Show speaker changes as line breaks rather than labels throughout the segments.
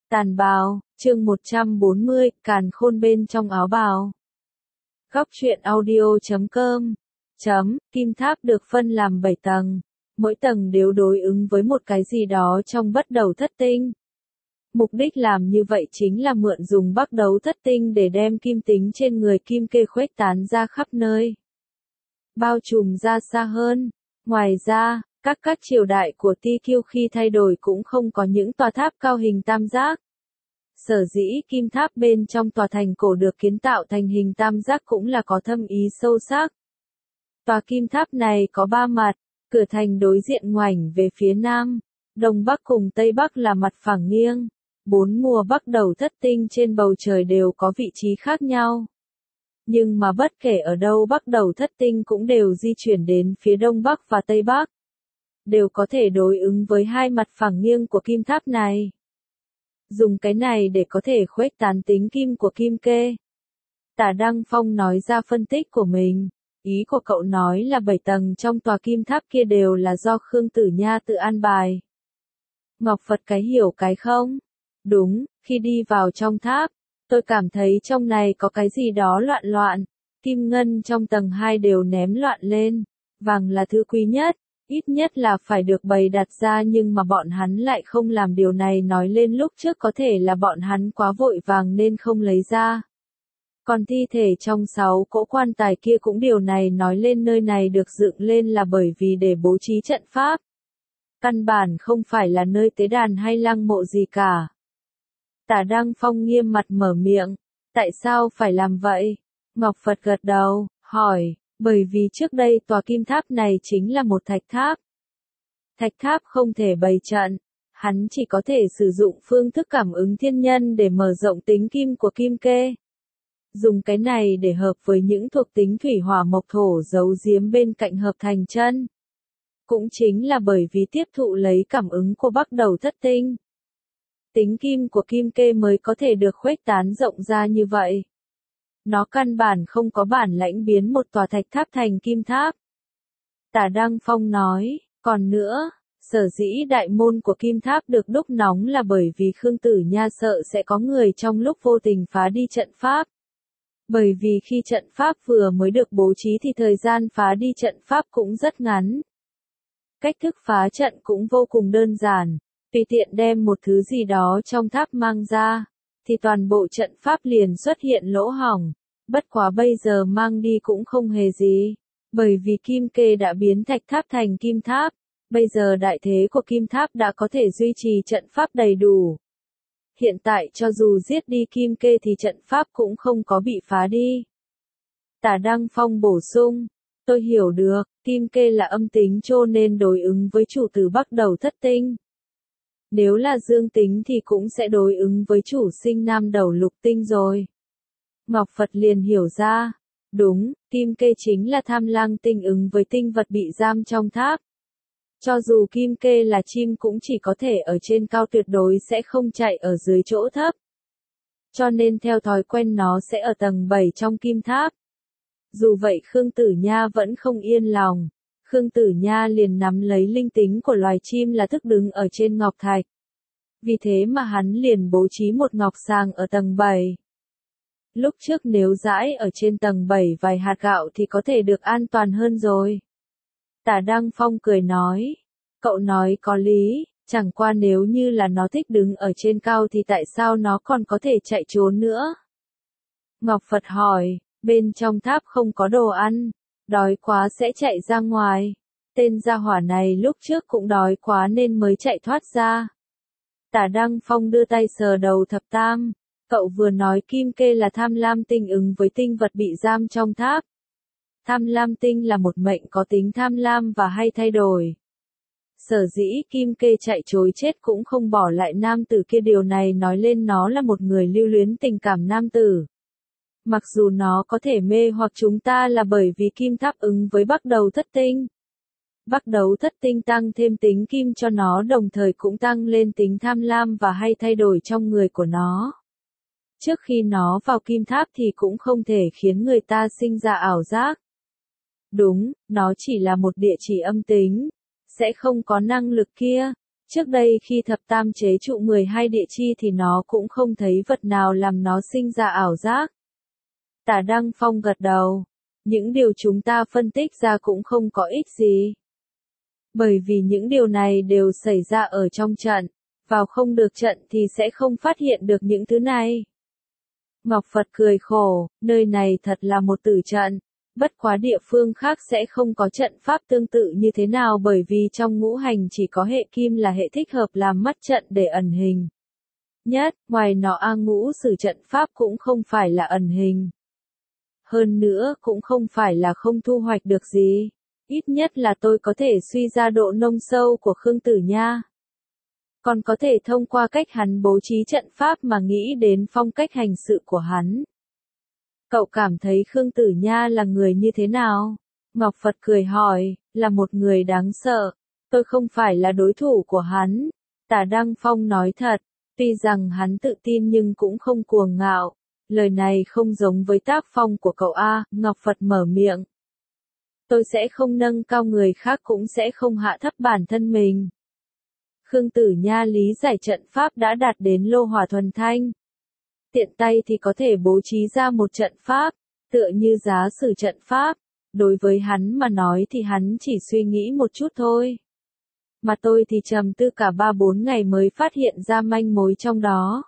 Tàn bào, chương 140, càn khôn bên trong áo bào. Góc truyện audio.com. Kim tháp được phân làm 7 tầng. Mỗi tầng đều đối ứng với một cái gì đó trong bắt đầu thất tinh. Mục đích làm như vậy chính là mượn dùng bắt đầu thất tinh để đem kim tính trên người kim kê khuếch tán ra khắp nơi. Bao trùm ra xa hơn. Ngoài ra, các triều đại của TQ khi thay đổi cũng không có những tòa tháp cao hình tam giác. Sở dĩ kim tháp bên trong tòa thành cổ được kiến tạo thành hình tam giác cũng là có thâm ý sâu sắc. Tòa kim tháp này có 3 mặt, cửa thành đối diện ngoảnh về phía nam, đông bắc cùng tây bắc là mặt phẳng nghiêng. 4 mùa bắt đầu thất tinh trên bầu trời đều có vị trí khác nhau. Nhưng mà bất kể ở đâu bắt đầu thất tinh cũng đều di chuyển đến phía đông bắc và tây bắc. Đều có thể đối ứng với hai mặt phẳng nghiêng của kim tháp này. Dùng cái này để có thể khuếch tán tính kim của kim kê. Tả Đăng Phong nói ra phân tích của mình. Ý của cậu nói là 7 tầng trong tòa kim tháp kia đều là do Khương Tử Nha tự an bài. Ngọc Phật cái hiểu cái không? Đúng, khi đi vào trong tháp, tôi cảm thấy trong này có cái gì đó loạn loạn. Kim ngân trong tầng 2 đều ném loạn lên. Vàng là thứ quý nhất. Ít nhất là phải được bày đặt ra nhưng mà bọn hắn lại không làm điều này, nói lên lúc trước có thể là bọn hắn quá vội vàng nên không lấy ra. Còn thi thể trong 6 cỗ quan tài kia cũng điều này nói lên nơi này được dựng lên là bởi vì để bố trí trận pháp. Căn bản không phải là nơi tế đàn hay lăng mộ gì cả. Tả Đăng Phong nghiêm mặt mở miệng, tại sao phải làm vậy? Ngọc Phật gật đầu, hỏi. Bởi vì trước đây tòa kim tháp này chính là một thạch tháp. Thạch tháp không thể bày trận, hắn chỉ có thể sử dụng phương thức cảm ứng thiên nhân để mở rộng tính kim của kim kê. Dùng cái này để hợp với những thuộc tính thủy hỏa mộc thổ giấu giếm bên cạnh hợp thành chân. Cũng chính là bởi vì tiếp thụ lấy cảm ứng của bắt đầu thất tinh. Tính kim của kim kê mới có thể được khuếch tán rộng ra như vậy. Nó căn bản không có bản lãnh biến một tòa thạch tháp thành kim tháp. Tả Đăng Phong nói, còn nữa, sở dĩ đại môn của kim tháp được đúc nóng là bởi vì Khương Tử Nha sợ sẽ có người trong lúc vô tình phá đi trận pháp. Bởi vì khi trận pháp vừa mới được bố trí thì thời gian phá đi trận pháp cũng rất ngắn. Cách thức phá trận cũng vô cùng đơn giản, tùy tiện đem một thứ gì đó trong tháp mang ra, thì toàn bộ trận pháp liền xuất hiện lỗ hổng. Bất quá bây giờ mang đi cũng không hề gì, bởi vì kim kê đã biến thạch tháp thành kim tháp, bây giờ đại thế của kim tháp đã có thể duy trì trận pháp đầy đủ. Hiện tại cho dù giết đi kim kê thì trận pháp cũng không có bị phá đi. Tả Đăng Phong bổ sung, tôi hiểu được, kim kê là âm tính cho nên đối ứng với chủ tử bắt đầu thất tinh. Nếu là dương tính thì cũng sẽ đối ứng với chủ sinh nam đầu lục tinh rồi. Ngọc Phật liền hiểu ra. Đúng, kim kê chính là tham lang tinh ứng với tinh vật bị giam trong tháp. Cho dù kim kê là chim cũng chỉ có thể ở trên cao, tuyệt đối sẽ không chạy ở dưới chỗ thấp. Cho nên theo thói quen nó sẽ ở tầng 7 trong kim tháp. Dù vậy Khương Tử Nha vẫn không yên lòng. Khương Tử Nha liền nắm lấy linh tính của loài chim là thức đứng ở trên ngọc thạch. Vì thế mà hắn liền bố trí một ngọc sàng ở tầng 7. Lúc trước nếu dãi ở trên tầng 7 vài hạt gạo thì có thể được an toàn hơn rồi. Tả Đăng Phong cười nói, cậu nói có lý, chẳng qua nếu như là nó thích đứng ở trên cao thì tại sao nó còn có thể chạy trốn nữa? Ngọc Phật hỏi, bên trong tháp không có đồ ăn, đói quá sẽ chạy ra ngoài. Tên gia hỏa này lúc trước cũng đói quá nên mới chạy thoát ra. Tả Đăng Phong đưa tay sờ đầu thập tam. Cậu vừa nói kim kê là tham lam tinh ứng với tinh vật bị giam trong tháp. Tham lam tinh là một mệnh có tính tham lam và hay thay đổi. Sở dĩ kim kê chạy trối chết cũng không bỏ lại nam tử kia, điều này nói lên nó là một người lưu luyến tình cảm nam tử. Mặc dù nó có thể mê hoặc chúng ta là bởi vì kim tháp ứng với bắt đầu thất tinh. Bắt đầu thất tinh tăng thêm tính kim cho nó, đồng thời cũng tăng lên tính tham lam và hay thay đổi trong người của nó. Trước khi nó vào kim tháp thì cũng không thể khiến người ta sinh ra ảo giác. Đúng, nó chỉ là một địa chỉ âm tính, sẽ không có năng lực kia, Trước đây khi thập tam chế trụ 12 địa chi thì nó cũng không thấy vật nào làm nó sinh ra ảo giác. Tả Đăng Phong gật đầu. Những điều chúng ta phân tích ra cũng không có ích gì. Bởi vì những điều này đều xảy ra ở trong trận. Vào không được trận thì sẽ không phát hiện được những thứ này. Ngọc Phật cười khổ, nơi này thật là một tử trận. Bất quá địa phương khác sẽ không có trận pháp tương tự như thế nào bởi vì trong ngũ hành chỉ có hệ kim là hệ thích hợp làm mắt trận để ẩn hình. Nhất, ngoài nó ngũ sử trận pháp cũng không phải là ẩn hình. Hơn nữa cũng không phải là không thu hoạch được gì. Ít nhất là tôi có thể suy ra độ nông sâu của Khương Tử Nha. Còn có thể thông qua cách hắn bố trí trận pháp mà nghĩ đến phong cách hành sự của hắn. Cậu cảm thấy Khương Tử Nha là người như thế nào? Ngọc Phật cười hỏi, là một người đáng sợ. Tôi không phải là đối thủ của hắn. Tả Đăng Phong nói thật, tuy rằng hắn tự tin nhưng cũng không cuồng ngạo. Lời này không giống với tác phong của cậu Ngọc Phật mở miệng. Tôi sẽ không nâng cao người khác cũng sẽ không hạ thấp bản thân mình. Khương Tử Nha lý giải trận pháp đã đạt đến lô hỏa thuần thanh. Tiện tay thì có thể bố trí ra một trận pháp, tựa như giá sử trận pháp. Đối với hắn mà nói thì hắn chỉ suy nghĩ một chút thôi. Mà tôi thì trầm tư cả 3-4 ngày mới phát hiện ra manh mối trong đó.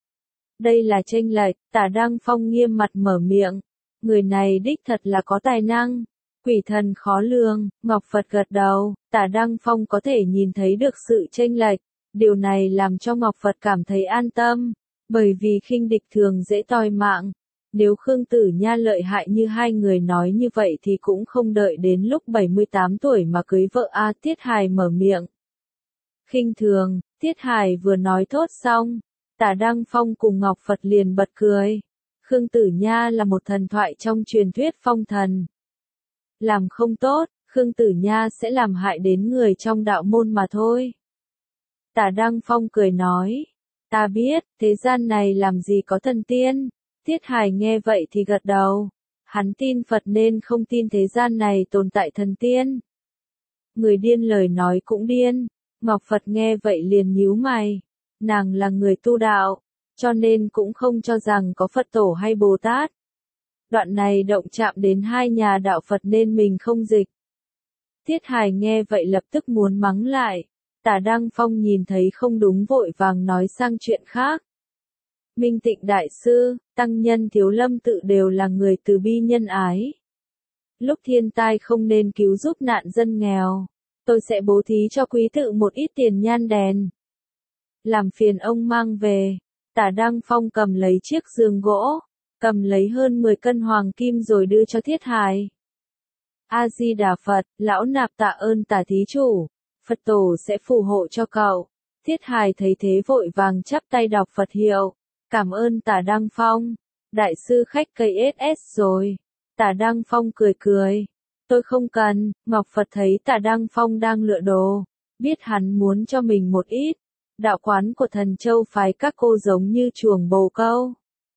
Đây là chênh lệch, Tả Đăng Phong nghiêm mặt mở miệng. Người này đích thật là có tài năng. Quỷ thần khó lường, Ngọc Phật gật đầu, Tả Đăng Phong có thể nhìn thấy được sự chênh lệch. Điều này làm cho Ngọc Phật cảm thấy an tâm. Bởi vì khinh địch thường dễ toi mạng. Nếu Khương Tử Nha lợi hại như hai người nói như vậy thì cũng không đợi đến lúc 78 tuổi mà cưới vợ Tiết Hài mở miệng. Khinh thường, Tiết Hài vừa nói thốt xong. Tả Đăng Phong cùng Ngọc Phật liền bật cười. Khương Tử Nha là một thần thoại trong truyền thuyết phong thần. Làm không tốt, Khương Tử Nha sẽ làm hại đến người trong đạo môn mà thôi. Tả Đăng Phong cười nói. Ta biết, thế gian này làm gì có thần tiên. Tiết Hài nghe vậy thì gật đầu. Hắn tin Phật nên không tin thế gian này tồn tại thần tiên. Người điên lời nói cũng điên. Ngọc Phật nghe vậy liền nhíu mày. Nàng là người tu đạo, cho nên cũng không cho rằng có Phật tổ hay Bồ Tát. Đoạn này động chạm đến hai nhà đạo Phật nên mình không dịch. Tiết Hài nghe vậy lập tức muốn mắng lại. Tả Đăng Phong nhìn thấy không đúng vội vàng nói sang chuyện khác. Minh Tịnh Đại Sư, Tăng Nhân Thiếu Lâm Tự đều là người từ bi nhân ái. Lúc thiên tai không nên cứu giúp nạn dân nghèo. Tôi sẽ bố thí cho quý tự một ít tiền nhan đèn. Làm phiền ông mang về. Tả Đăng Phong cầm lấy chiếc giường gỗ, cầm lấy hơn 10 cân hoàng kim rồi đưa cho Thiết Hài. A-di-đà Phật, lão nạp tạ ơn Tả thí chủ. Phật tổ sẽ phù hộ cho cậu. Thiết Hài thấy thế vội vàng chắp tay đọc Phật hiệu. Cảm ơn Tả Đăng Phong. Đại sư khách cây SS rồi. Tả Đăng Phong cười cười. Tôi không cần. Ngọc Phật thấy Tả Đăng Phong đang lựa đồ. Biết hắn muốn cho mình một ít. Đạo quán của Thần Châu phái các cô giống như chuồng bồ câu.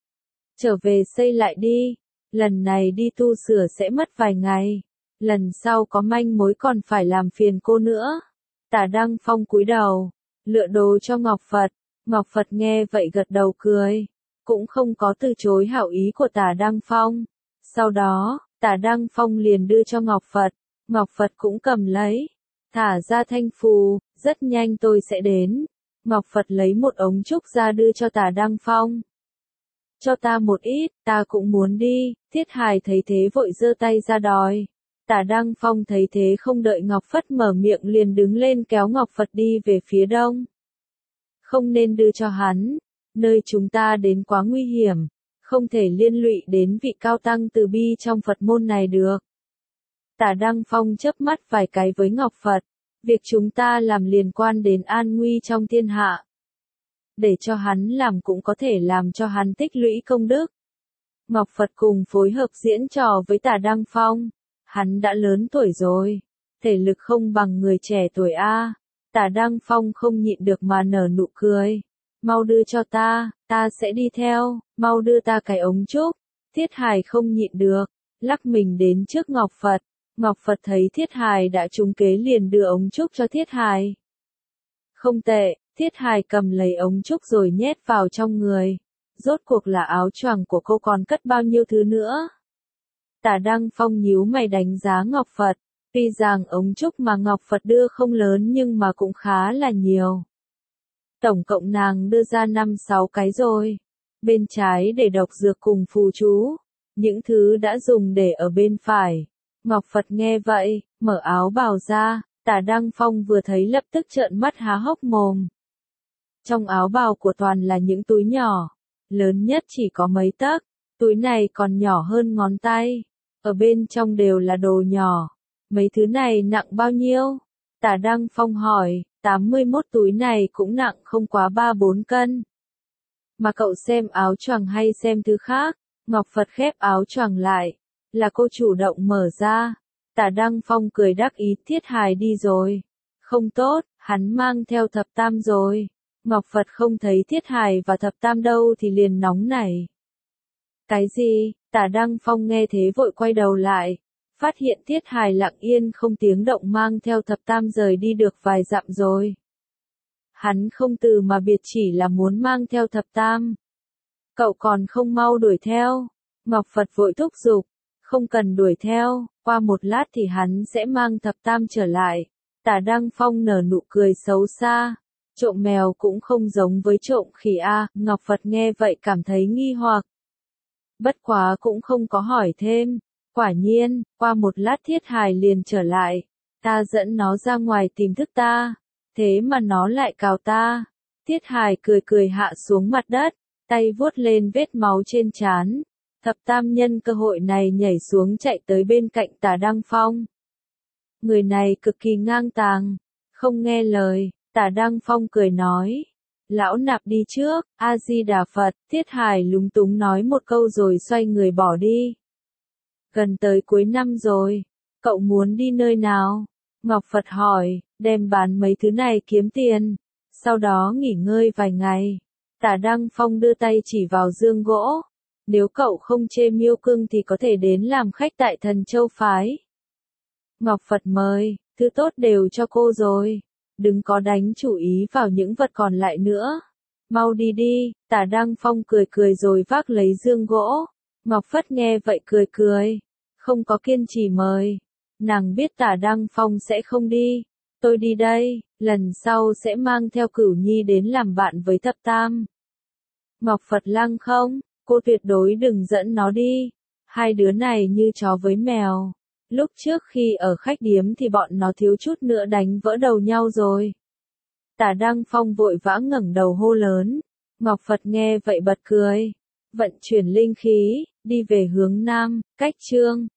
Trở về xây lại đi. Lần này đi tu sửa sẽ mất vài ngày. Lần sau có manh mối còn phải làm phiền cô nữa. Tả Đăng Phong cúi đầu. Lựa đồ cho Ngọc Phật. Ngọc Phật nghe vậy gật đầu cười. Cũng không có từ chối hảo ý của Tả Đăng Phong. Sau đó, Tả Đăng Phong liền đưa cho Ngọc Phật. Ngọc Phật cũng cầm lấy. Thả ra thanh phù, rất nhanh tôi sẽ đến. Ngọc Phật lấy một ống trúc ra đưa cho Tả Đăng Phong. Cho ta một ít, ta cũng muốn đi. Thiết Hài thấy thế vội giơ tay ra đòi. Tả Đăng Phong thấy thế không đợi Ngọc Phật mở miệng liền đứng lên kéo Ngọc Phật đi về phía đông. Không nên đưa cho hắn. Nơi chúng ta đến quá nguy hiểm. Không thể liên lụy đến vị cao tăng từ bi trong Phật môn này được. Tả Đăng Phong chớp mắt vài cái với Ngọc Phật. Việc chúng ta làm liên quan đến an nguy trong thiên hạ. Để cho hắn làm cũng có thể làm cho hắn tích lũy công đức. Ngọc Phật cùng phối hợp diễn trò với Tả Đăng Phong. Hắn đã lớn tuổi rồi. Thể lực không bằng người trẻ tuổi Tả Đăng Phong không nhịn được mà nở nụ cười. Mau đưa cho ta sẽ đi theo, mau đưa ta cái ống trúc. Thiết Hài không nhịn được, lắc mình đến trước Ngọc Phật. Ngọc Phật thấy Thiết Hài đã trúng kế liền đưa ống trúc cho Thiết Hài. Không tệ, Thiết Hài cầm lấy ống trúc rồi nhét vào trong người. Rốt cuộc là áo choàng của cô còn cất bao nhiêu thứ nữa? Tả Đăng Phong nhíu mày đánh giá Ngọc Phật. Tuy rằng ống trúc mà Ngọc Phật đưa không lớn nhưng mà cũng khá là nhiều. Tổng cộng nàng đưa ra 5-6 cái rồi. Bên trái để độc dược cùng phù chú. Những thứ đã dùng để ở bên phải. Ngọc Phật nghe vậy, mở áo bào ra, Tả Đăng Phong vừa thấy lập tức trợn mắt há hốc mồm. Trong áo bào của toàn là những túi nhỏ, lớn nhất chỉ có mấy tấc, túi này còn nhỏ hơn ngón tay, ở bên trong đều là đồ nhỏ. Mấy thứ này nặng bao nhiêu? Tả Đăng Phong hỏi, 81 túi này cũng nặng không quá 3-4 cân. Mà cậu xem áo choàng hay xem thứ khác? Ngọc Phật khép áo choàng lại, là cô chủ động mở ra. Tả Đăng Phong cười đắc ý, Thiết Hài đi rồi. Không tốt, hắn mang theo thập tam rồi. Ngọc Phật không thấy Thiết Hài và thập tam đâu thì liền nóng nảy. Cái gì? Tả Đăng Phong nghe thế vội quay đầu lại. Phát hiện Thiết Hài lặng yên không tiếng động mang theo thập tam rời đi được vài dặm rồi. Hắn không từ mà biệt chỉ là muốn mang theo thập tam. Cậu còn không mau đuổi theo. Ngọc Phật vội thúc giục. Không cần đuổi theo, qua một lát thì hắn sẽ mang thập tam trở lại. Tả Đăng Phong nở nụ cười xấu xa. Trộm mèo cũng không giống với trộm khỉ a. Ngọc Phật nghe vậy cảm thấy nghi hoặc. Bất quá cũng không có hỏi thêm. Quả nhiên, qua một lát Thiết Hài liền trở lại. Ta dẫn nó ra ngoài tìm thức ta. Thế mà nó lại cào ta. Thiết Hài cười cười hạ xuống mặt đất, tay vuốt lên vết máu trên trán. Thập tam nhân cơ hội này nhảy xuống chạy tới bên cạnh Tả Đăng Phong. Người này cực kỳ ngang tàng, không nghe lời. Tả Đăng Phong cười nói. Lão nạp đi trước, A-di-đà Phật. Thiết Hài lúng túng nói một câu rồi xoay người bỏ đi. Gần tới cuối năm rồi, cậu muốn đi nơi nào? Ngọc Phật hỏi, đem bán mấy thứ này kiếm tiền, sau đó nghỉ ngơi vài ngày. Tả Đăng Phong đưa tay chỉ vào dương gỗ. Nếu cậu không chê Miêu Cương thì có thể đến làm khách tại Thần Châu Phái. Ngọc Phật mời, thứ tốt đều cho cô rồi. Đừng có đánh chủ ý vào những vật còn lại nữa. Mau đi đi, Tả Đăng Phong cười cười rồi vác lấy dương gỗ. Ngọc Phất nghe vậy cười cười. Không có kiên trì mời. Nàng biết Tả Đăng Phong sẽ không đi. Tôi đi đây, lần sau sẽ mang theo Cửu Nhi đến làm bạn với thập tam. Ngọc Phật lăng không, cô tuyệt đối đừng dẫn nó đi. Hai đứa này như chó với mèo. Lúc trước khi ở khách điếm thì bọn nó thiếu chút nữa đánh vỡ đầu nhau rồi. Tả Đăng Phong vội vã ngẩng đầu hô lớn. Ngọc Phật nghe vậy bật cười. Vận chuyển linh khí, đi về hướng nam, cách Trương